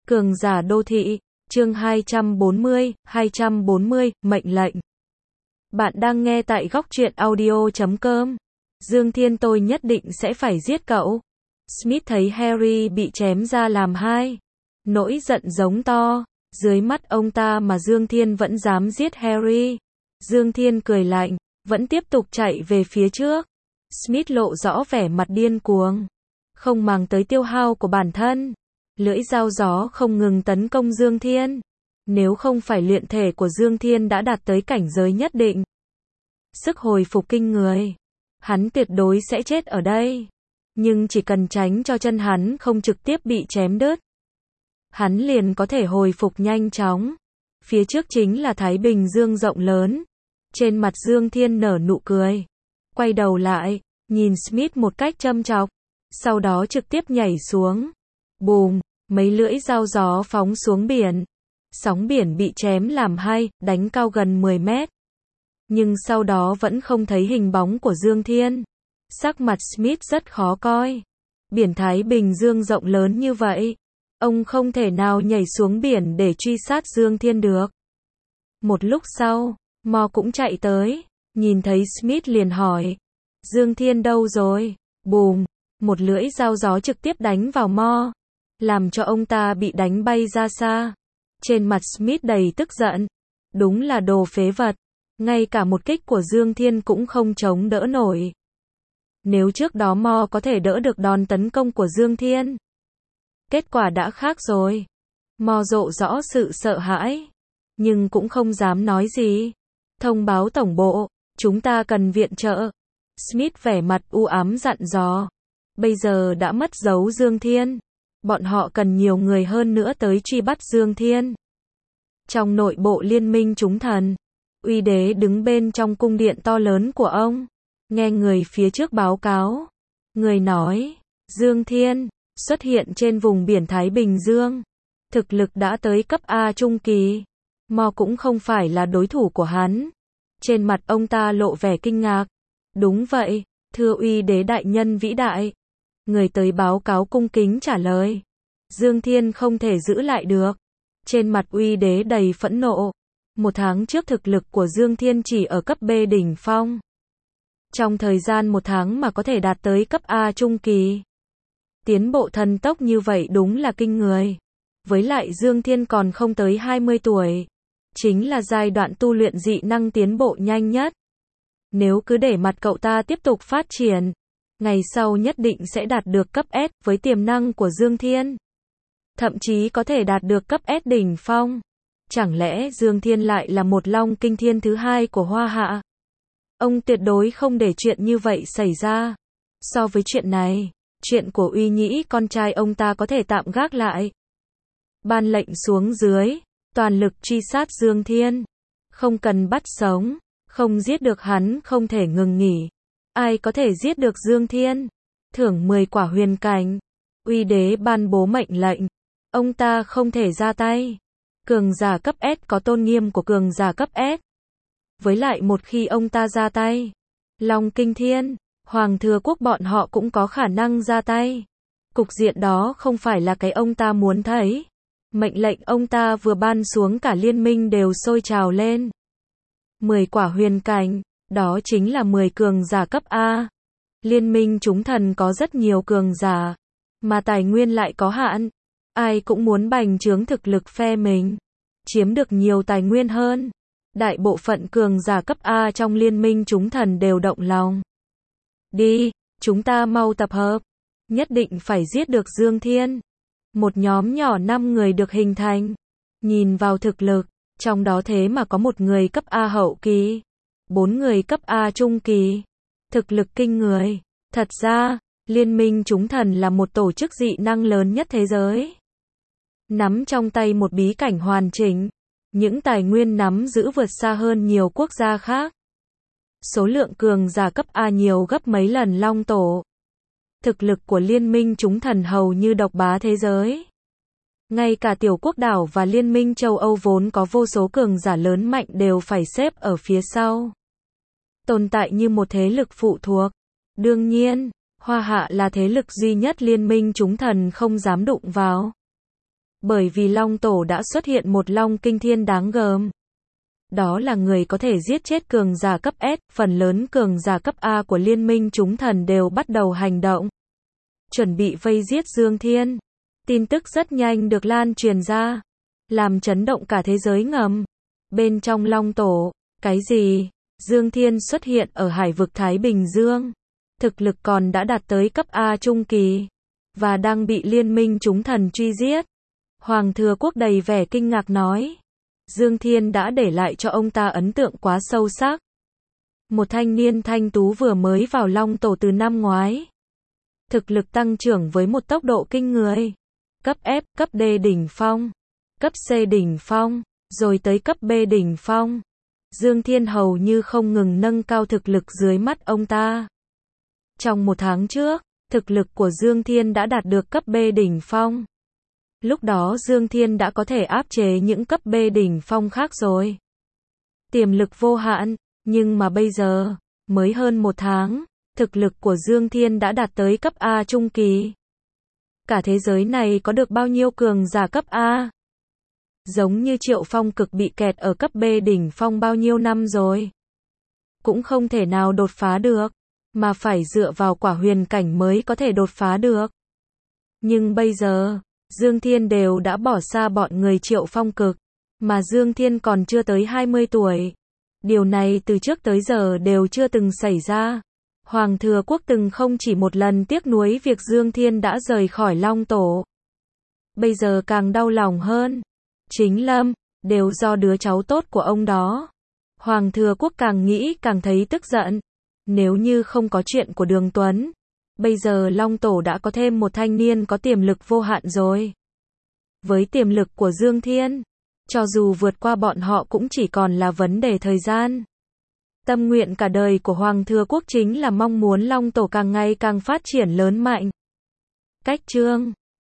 Cường giả đô thị, chương 240, mệnh lệnh. Bạn đang nghe tại góc truyện audio.com. Dương Thiên, tôi nhất định sẽ phải giết cậu. Smith thấy Harry bị chém ra làm hai. Nỗi giận giống to. Dưới mắt ông ta mà Dương Thiên vẫn dám giết Harry. Dương Thiên cười lạnh, vẫn tiếp tục chạy về phía trước. Smith lộ rõ vẻ mặt điên cuồng. Không màng tới tiêu hao của bản thân. Lưỡi dao gió không ngừng tấn công Dương Thiên. Nếu không phải luyện thể của Dương Thiên đã đạt tới cảnh giới nhất định, sức hồi phục kinh người, hắn tuyệt đối sẽ chết ở đây. Nhưng chỉ cần tránh cho chân hắn không trực tiếp bị chém đứt, hắn liền có thể hồi phục nhanh chóng. Phía trước chính là Thái Bình Dương rộng lớn. Trên mặt Dương Thiên nở nụ cười. Quay đầu lại, nhìn Smith một cách châm chọc. Sau đó trực tiếp nhảy xuống. Bùm, mấy lưỡi dao gió phóng xuống biển. Sóng biển bị chém làm hai, đánh cao gần 10 mét. Nhưng sau đó vẫn không thấy hình bóng của Dương Thiên. Sắc mặt Smith rất khó coi. Biển Thái Bình Dương rộng lớn như vậy, ông không thể nào nhảy xuống biển để truy sát Dương Thiên được. Một lúc sau, Mo cũng chạy tới, nhìn thấy Smith liền hỏi, Dương Thiên đâu rồi? Bùm, một lưỡi dao gió trực tiếp đánh vào Mo, làm cho ông ta bị đánh bay ra xa. Trên mặt Smith đầy tức giận, đúng là đồ phế vật, ngay cả một kích của Dương Thiên cũng không chống đỡ nổi. Nếu trước đó Mo có thể đỡ được đòn tấn công của Dương Thiên, kết quả đã khác rồi. Mo lộ rõ sự sợ hãi, nhưng cũng không dám nói gì. Thông báo tổng bộ, chúng ta cần viện trợ. Smith vẻ mặt u ám dặn dò. Bây giờ đã mất dấu Dương Thiên. Bọn họ cần nhiều người hơn nữa tới truy bắt Dương Thiên. Trong nội bộ liên minh chúng thần, Uy Đế đứng bên trong cung điện to lớn của ông. Nghe người phía trước báo cáo. Người nói, Dương Thiên xuất hiện trên vùng biển Thái Bình Dương. Thực lực đã tới cấp A trung kỳ. Mo cũng không phải là đối thủ của hắn. Trên mặt ông ta lộ vẻ kinh ngạc. Đúng vậy, thưa Uy Đế đại nhân vĩ đại. Người tới báo cáo cung kính trả lời. Dương Thiên không thể giữ lại được. Trên mặt Uy Đế đầy phẫn nộ. Một tháng trước thực lực của Dương Thiên chỉ ở cấp B đỉnh phong. Trong thời gian một tháng mà có thể đạt tới cấp A trung kỳ. Tiến bộ thần tốc như vậy đúng là kinh người. Với lại Dương Thiên còn không tới 20 tuổi. Chính là giai đoạn tu luyện dị năng tiến bộ nhanh nhất. Nếu cứ để mặt cậu ta tiếp tục phát triển, ngày sau nhất định sẽ đạt được cấp S với tiềm năng của Dương Thiên. Thậm chí có thể đạt được cấp S đỉnh phong. Chẳng lẽ Dương Thiên lại là một long kinh thiên thứ hai của Hoa Hạ? Ông tuyệt đối không để chuyện như vậy xảy ra. So với chuyện này, chuyện của Uy Nhĩ con trai ông ta có thể tạm gác lại. Ban lệnh xuống dưới, toàn lực truy sát Dương Thiên. Không cần bắt sống, không giết được hắn không thể ngừng nghỉ. Ai có thể giết được Dương Thiên? Thưởng 10 quả huyền cảnh. Uy Đế ban bố mệnh lệnh. Ông ta không thể ra tay. Cường giả cấp S có tôn nghiêm của cường giả cấp S. Với lại một khi ông ta ra tay, Long Kinh Thiên, Hoàng Thừa Quốc bọn họ cũng có khả năng ra tay. Cục diện đó không phải là cái ông ta muốn thấy. Mệnh lệnh ông ta vừa ban xuống cả liên minh đều sôi trào lên. 10 quả huyền cảnh, đó chính là 10 cường giả cấp A. Liên minh chúng thần có rất nhiều cường giả, mà tài nguyên lại có hạn. Ai cũng muốn bành trướng thực lực phe mình, chiếm được nhiều tài nguyên hơn. Đại bộ phận cường giả cấp A trong liên minh chúng thần đều động lòng. Đi, chúng ta mau tập hợp. Nhất định phải giết được Dương Thiên. Một nhóm nhỏ 5 người được hình thành. Nhìn vào thực lực, trong đó thế mà có một người cấp A hậu kỳ, 4 người cấp A trung kỳ. Thực lực kinh người. Thật ra, Liên minh chúng thần là một tổ chức dị năng lớn nhất thế giới. Nắm trong tay một bí cảnh hoàn chỉnh. Những tài nguyên nắm giữ vượt xa hơn nhiều quốc gia khác. Số lượng cường giả cấp A nhiều gấp mấy lần Long Tổ. Thực lực của liên minh chúng thần hầu như độc bá thế giới. Ngay cả tiểu quốc đảo và liên minh châu Âu vốn có vô số cường giả lớn mạnh đều phải xếp ở phía sau. Tồn tại như một thế lực phụ thuộc. Đương nhiên, Hoa Hạ là thế lực duy nhất liên minh chúng thần không dám đụng vào. Bởi vì Long Tổ đã xuất hiện một Long kinh thiên đáng gờm. Đó là người có thể giết chết cường giả cấp S, phần lớn cường giả cấp A của Liên minh chúng thần đều bắt đầu hành động. Chuẩn bị vây giết Dương Thiên. Tin tức rất nhanh được lan truyền ra, làm chấn động cả thế giới ngầm. Bên trong Long Tổ, cái gì? Dương Thiên xuất hiện ở hải vực Thái Bình Dương. Thực lực còn đã đạt tới cấp A trung kỳ, và đang bị Liên minh chúng thần truy giết. Hoàng Thừa Quốc đầy vẻ kinh ngạc nói. Dương Thiên đã để lại cho ông ta ấn tượng quá sâu sắc. Một thanh niên thanh tú vừa mới vào Long Tổ từ năm ngoái. Thực lực tăng trưởng với một tốc độ kinh người. Cấp F, cấp D đỉnh phong, cấp C đỉnh phong, rồi tới cấp B đỉnh phong. Dương Thiên hầu như không ngừng nâng cao thực lực dưới mắt ông ta. Trong một tháng trước, thực lực của Dương Thiên đã đạt được cấp B đỉnh phong. Lúc đó Dương Thiên đã có thể áp chế những cấp B đỉnh phong khác rồi. Tiềm lực vô hạn, nhưng mà bây giờ, mới hơn một tháng, thực lực của Dương Thiên đã đạt tới cấp A trung kỳ. Cả thế giới này có được bao nhiêu cường giả cấp A? Giống như Triệu Phong Cực bị kẹt ở cấp B đỉnh phong bao nhiêu năm rồi. Cũng không thể nào đột phá được, mà phải dựa vào quả huyền cảnh mới có thể đột phá được. Nhưng bây giờ, Dương Thiên đều đã bỏ xa bọn người Triệu Phong Cực, mà Dương Thiên còn chưa tới 20 tuổi. Điều này từ trước tới giờ đều chưa từng xảy ra. Hoàng Thừa Quốc từng không chỉ một lần tiếc nuối việc Dương Thiên đã rời khỏi Long Tổ. Bây giờ càng đau lòng hơn. Chính Lâm, đều do đứa cháu tốt của ông đó. Hoàng Thừa Quốc càng nghĩ càng thấy tức giận. Nếu như không có chuyện của Đường Tuấn, bây giờ Long Tổ đã có thêm một thanh niên có tiềm lực vô hạn rồi. Với tiềm lực của Dương Thiên, cho dù vượt qua bọn họ cũng chỉ còn là vấn đề thời gian. Tâm nguyện cả đời của Hoàng Thừa Quốc chính là mong muốn Long Tổ càng ngày càng phát triển lớn mạnh. Cách chương